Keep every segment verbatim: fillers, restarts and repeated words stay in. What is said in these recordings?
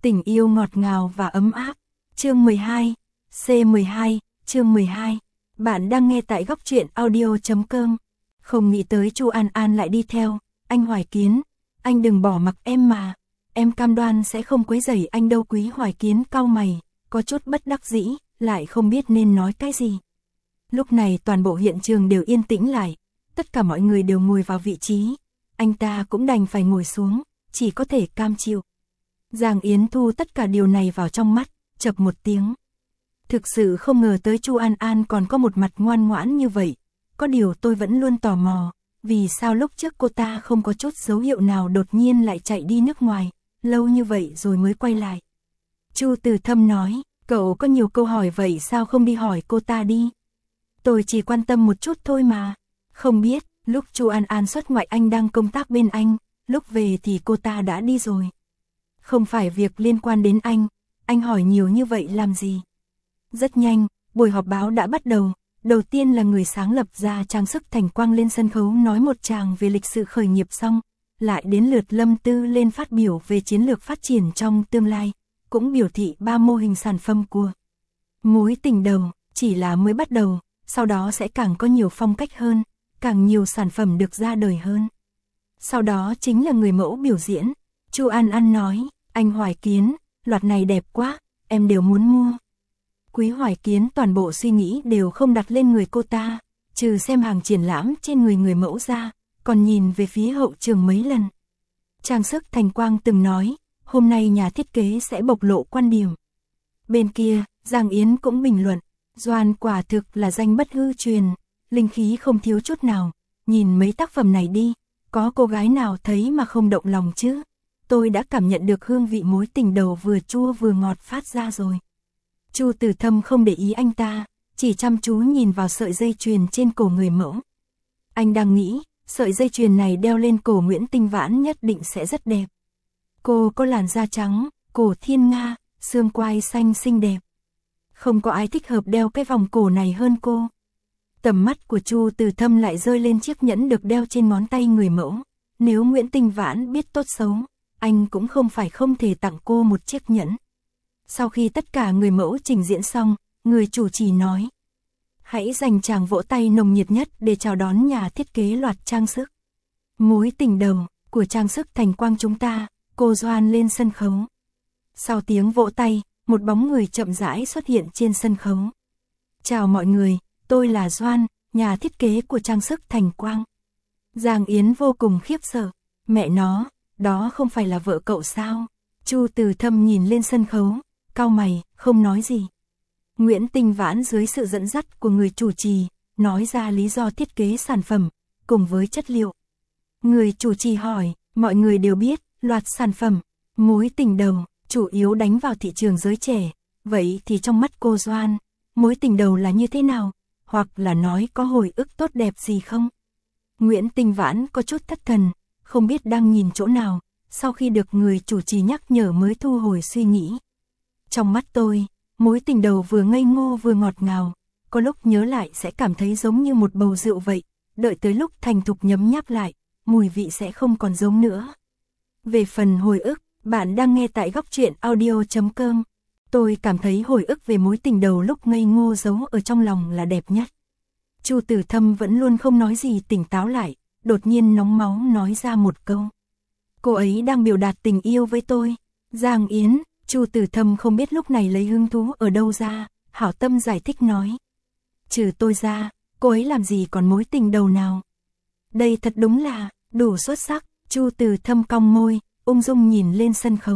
Tình yêu ngọt ngào và ấm áp. Chương mười hai, C mười hai, chương mười hai. Bạn đang nghe tại góc truyện audio chấm com. Không nghĩ tới Chu An An lại đi theo. Anh Hoài Kiến, anh đừng bỏ mặc em mà. Em cam đoan sẽ không quấy rầy anh đâu. Quý Hoài Kiến cau mày, có chút bất đắc dĩ, lại không biết nên nói cái gì. Lúc này toàn bộ hiện trường đều yên tĩnh lại. Tất cả mọi người đều ngồi vào vị trí. Anh ta cũng đành phải ngồi xuống, chỉ có thể cam chịu. Giang Yến thu tất cả điều này vào trong mắt, chập một tiếng. Thực sự không ngờ tới Chu An An còn có một mặt ngoan ngoãn như vậy. Có điều tôi vẫn luôn tò mò, vì sao lúc trước cô ta không có chút dấu hiệu nào đột nhiên lại chạy đi nước ngoài, lâu như vậy rồi mới quay lại. Chu Từ Thâm nói, cậu có nhiều câu hỏi vậy sao không đi hỏi cô ta đi? Tôi chỉ quan tâm một chút thôi mà. Không biết, lúc Chu An An xuất ngoại anh đang công tác bên anh, lúc về thì cô ta đã đi rồi. Không phải việc liên quan đến anh, anh hỏi nhiều như vậy làm gì? Rất nhanh, buổi họp báo đã bắt đầu. Đầu tiên là người sáng lập ra trang sức Thành Quang lên sân khấu nói một tràng về lịch sử khởi nghiệp xong, lại đến lượt Lâm Tư lên phát biểu về chiến lược phát triển trong tương lai, cũng biểu thị ba mô hình sản phẩm của Mối Tình Đầu, chỉ là mới bắt đầu, sau đó sẽ càng có nhiều phong cách hơn, càng nhiều sản phẩm được ra đời hơn. Sau đó chính là người mẫu biểu diễn. Chu An An nói, anh Hoài Kiến, loạt này đẹp quá, em đều muốn mua. Quý Hoài Kiến toàn bộ suy nghĩ đều không đặt lên người cô ta, trừ xem hàng triển lãm trên người người mẫu ra, còn nhìn về phía hậu trường mấy lần. Trang sức Thành Quang từng nói, hôm nay nhà thiết kế sẽ bộc lộ quan điểm. Bên kia, Giang Yến cũng bình luận, Doan quả thực là danh bất hư truyền, linh khí không thiếu chút nào, nhìn mấy tác phẩm này đi, có cô gái nào thấy mà không động lòng chứ? Tôi đã cảm nhận được hương vị mối tình đầu vừa chua vừa ngọt phát ra rồi. Chu Từ Thâm không để ý anh ta, chỉ chăm chú nhìn vào sợi dây chuyền trên cổ người mẫu. Anh đang nghĩ, sợi dây chuyền này đeo lên cổ Nguyễn Tinh Vãn nhất định sẽ rất đẹp. Cô có làn da trắng, cổ thiên nga, xương quai xanh xinh đẹp. Không có ai thích hợp đeo cái vòng cổ này hơn cô. Tầm mắt của Chu Từ Thâm lại rơi lên chiếc nhẫn được đeo trên ngón tay người mẫu. Nếu Nguyễn Tinh Vãn biết tốt xấu, anh cũng không phải không thể tặng cô một chiếc nhẫn. Sau khi tất cả người mẫu trình diễn xong, người chủ trì nói, hãy dành tràng vỗ tay nồng nhiệt nhất để chào đón nhà thiết kế loạt trang sức Mối Tình Đầu của trang sức Thành Quang chúng ta, cô Doan lên sân khấu. Sau tiếng vỗ tay, một bóng người chậm rãi xuất hiện trên sân khấu. Chào mọi người, tôi là Doan, nhà thiết kế của trang sức Thành Quang. Giang Yến vô cùng khiếp sợ, mẹ nó, đó không phải là vợ cậu sao? Chu Từ Thâm nhìn lên sân khấu, cau mày, không nói gì. Nguyễn Tinh Vãn dưới sự dẫn dắt của người chủ trì, nói ra lý do thiết kế sản phẩm, cùng với chất liệu. Người chủ trì hỏi, mọi người đều biết, loạt sản phẩm Mối Tình Đầu chủ yếu đánh vào thị trường giới trẻ. Vậy thì trong mắt cô Doan, mối tình đầu là như thế nào? Hoặc là nói có hồi ức tốt đẹp gì không? Nguyễn Tinh Vãn có chút thất thần, không biết đang nhìn chỗ nào, sau khi được người chủ trì nhắc nhở mới thu hồi suy nghĩ. Trong mắt tôi, mối tình đầu vừa ngây ngô vừa ngọt ngào, có lúc nhớ lại sẽ cảm thấy giống như một bầu rượu vậy, đợi tới lúc thành thục nhấm nháp lại, mùi vị sẽ không còn giống nữa. Về phần hồi ức, bạn đang nghe tại góc truyện audio chấm com. Tôi cảm thấy hồi ức về mối tình đầu lúc ngây ngô giấu ở trong lòng là đẹp nhất. Chu Từ Thâm vẫn luôn không nói gì tỉnh táo lại, đột nhiên nóng máu nói ra một câu. Cô ấy đang biểu đạt tình yêu với tôi. Giang Yến, Chu Từ Thâm không biết lúc này lấy hứng thú ở đâu ra, hảo tâm giải thích nói. Trừ tôi ra, cô ấy làm gì còn mối tình đầu nào? Đây thật đúng là, đủ xuất sắc. Chu Từ Thâm cong môi, ung dung nhìn lên sân khấu.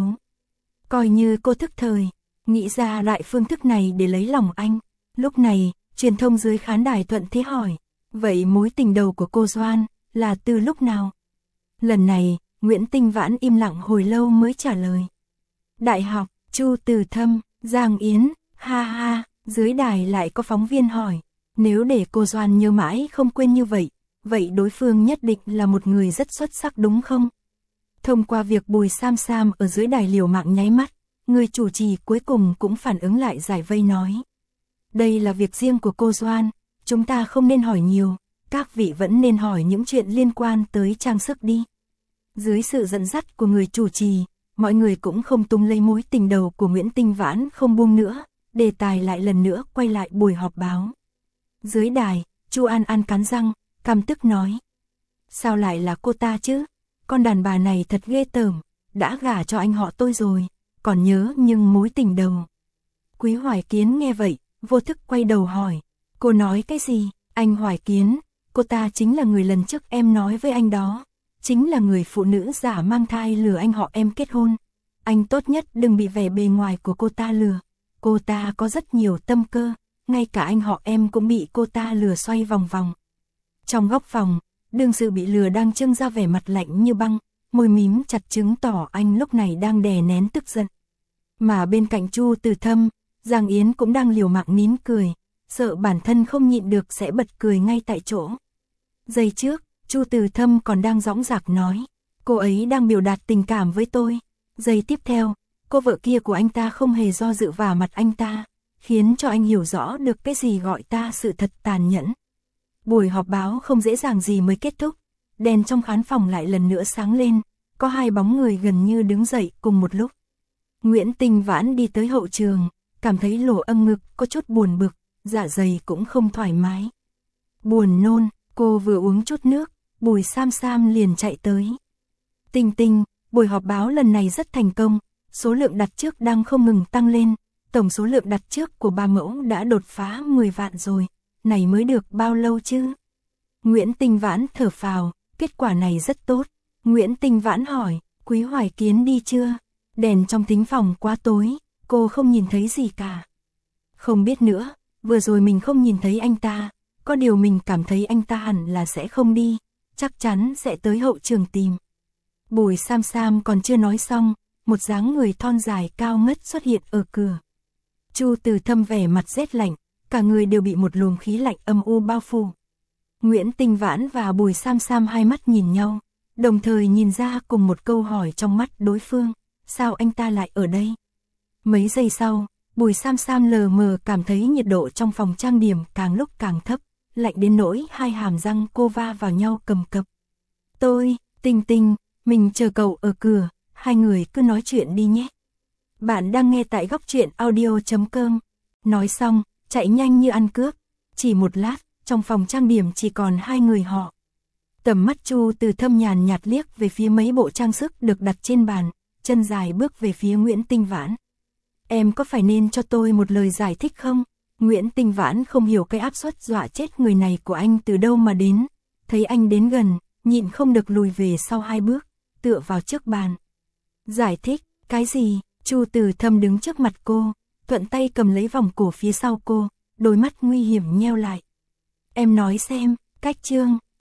Coi như cô thức thời, nghĩ ra lại phương thức này để lấy lòng anh. Lúc này, truyền thông dưới khán đài thuận thế hỏi, vậy mối tình đầu của cô Doan là từ lúc nào? Lần này, Nguyễn Tinh Vãn im lặng hồi lâu mới trả lời. Đại học. Chu Từ Thâm, Giang Yến, ha ha, dưới đài lại có phóng viên hỏi, nếu để cô Doan nhớ mãi không quên như vậy, vậy đối phương nhất định là một người rất xuất sắc đúng không? Thông qua việc Bùi Sam Sam ở dưới đài liều mạng nháy mắt, người chủ trì cuối cùng cũng phản ứng lại giải vây nói. Đây là việc riêng của cô Doan, chúng ta không nên hỏi nhiều, các vị vẫn nên hỏi những chuyện liên quan tới trang sức đi. Dưới sự dẫn dắt của người chủ trì, mọi người cũng không tung lấy mối tình đầu của Nguyễn Tinh Vãn không buông nữa, đề tài lại lần nữa quay lại buổi họp báo. Dưới đài, Chu An An cắn răng, căm tức nói. Sao lại là cô ta chứ? Con đàn bà này thật ghê tởm, đã gả cho anh họ tôi rồi, còn nhớ nhưng mối tình đầu. Quý Hoài Kiến nghe vậy, vô thức quay đầu hỏi, cô nói cái gì? Anh Hoài Kiến, cô ta chính là người lần trước em nói với anh đó, chính là người phụ nữ giả mang thai lừa anh họ em kết hôn. Anh tốt nhất đừng bị vẻ bề ngoài của cô ta lừa, cô ta có rất nhiều tâm cơ, ngay cả anh họ em cũng bị cô ta lừa xoay vòng vòng. Trong góc phòng, đương sự bị lừa đang trưng ra vẻ mặt lạnh như băng, môi mím chặt chứng tỏ anh lúc này đang đè nén tức giận. Mà bên cạnh Chu Từ Thâm, Giang Yến cũng đang liều mạng nín cười, sợ bản thân không nhịn được sẽ bật cười ngay tại chỗ. Giây trước, Chu Từ Thâm còn đang dõng dạc nói, cô ấy đang biểu đạt tình cảm với tôi. Giây tiếp theo, cô vợ kia của anh ta không hề do dự vả mặt anh ta, khiến cho anh hiểu rõ được cái gì gọi ta sự thật tàn nhẫn. Buổi họp báo không dễ dàng gì mới kết thúc, đèn trong khán phòng lại lần nữa sáng lên, có hai bóng người gần như đứng dậy cùng một lúc. Nguyễn Tinh Vãn đi tới hậu trường, cảm thấy lỗ âm ngực có chút buồn bực, dạ dày cũng không thoải mái. Buồn nôn, cô vừa uống chút nước, Bùi Sam Sam liền chạy tới. Tinh Tinh, buổi họp báo lần này rất thành công, số lượng đặt trước đang không ngừng tăng lên, tổng số lượng đặt trước của ba mẫu đã đột phá mười vạn rồi, này mới được bao lâu chứ? Nguyễn Tinh Vãn thở phào, kết quả này rất tốt. Nguyễn Tinh Vãn hỏi, Quý Hoài Kiến đi chưa? Đèn trong thính phòng quá tối, cô không nhìn thấy gì cả. Không biết nữa, vừa rồi mình không nhìn thấy anh ta, có điều mình cảm thấy anh ta hẳn là sẽ không đi, chắc chắn sẽ tới hậu trường tìm. Bùi Sam Sam còn chưa nói xong, một dáng người thon dài cao ngất xuất hiện ở cửa. Chu Từ Thâm vẻ mặt rét lạnh, cả người đều bị một luồng khí lạnh âm u bao phủ. Nguyễn Tinh Vãn và Bùi Sam Sam hai mắt nhìn nhau, đồng thời nhìn ra cùng một câu hỏi trong mắt đối phương, sao anh ta lại ở đây? Mấy giây sau, Bùi Sam Sam lờ mờ cảm thấy nhiệt độ trong phòng trang điểm càng lúc càng thấp, lạnh đến nỗi hai hàm răng cô va vào nhau cầm cập. Tôi, Tinh Tinh, mình chờ cậu ở cửa, hai người cứ nói chuyện đi nhé. Bạn đang nghe tại góc truyện audio chấm com. Nói xong, chạy nhanh như ăn cướp, chỉ một lát, trong phòng trang điểm chỉ còn hai người họ. Tầm mắt Chu Từ Thâm nhàn nhạt liếc về phía mấy bộ trang sức được đặt trên bàn, chân dài bước về phía Nguyễn Tinh Vãn. Em có phải nên cho tôi một lời giải thích không? Nguyễn Tinh Vãn không hiểu cái áp suất dọa chết người này của anh từ đâu mà đến. Thấy anh đến gần, nhịn không được lùi về sau hai bước, tựa vào trước bàn. Giải thích, cái gì? Chu Từ Thâm đứng trước mặt cô, thuận tay cầm lấy vòng cổ phía sau cô, đôi mắt nguy hiểm nheo lại. Em nói xem, cách trương,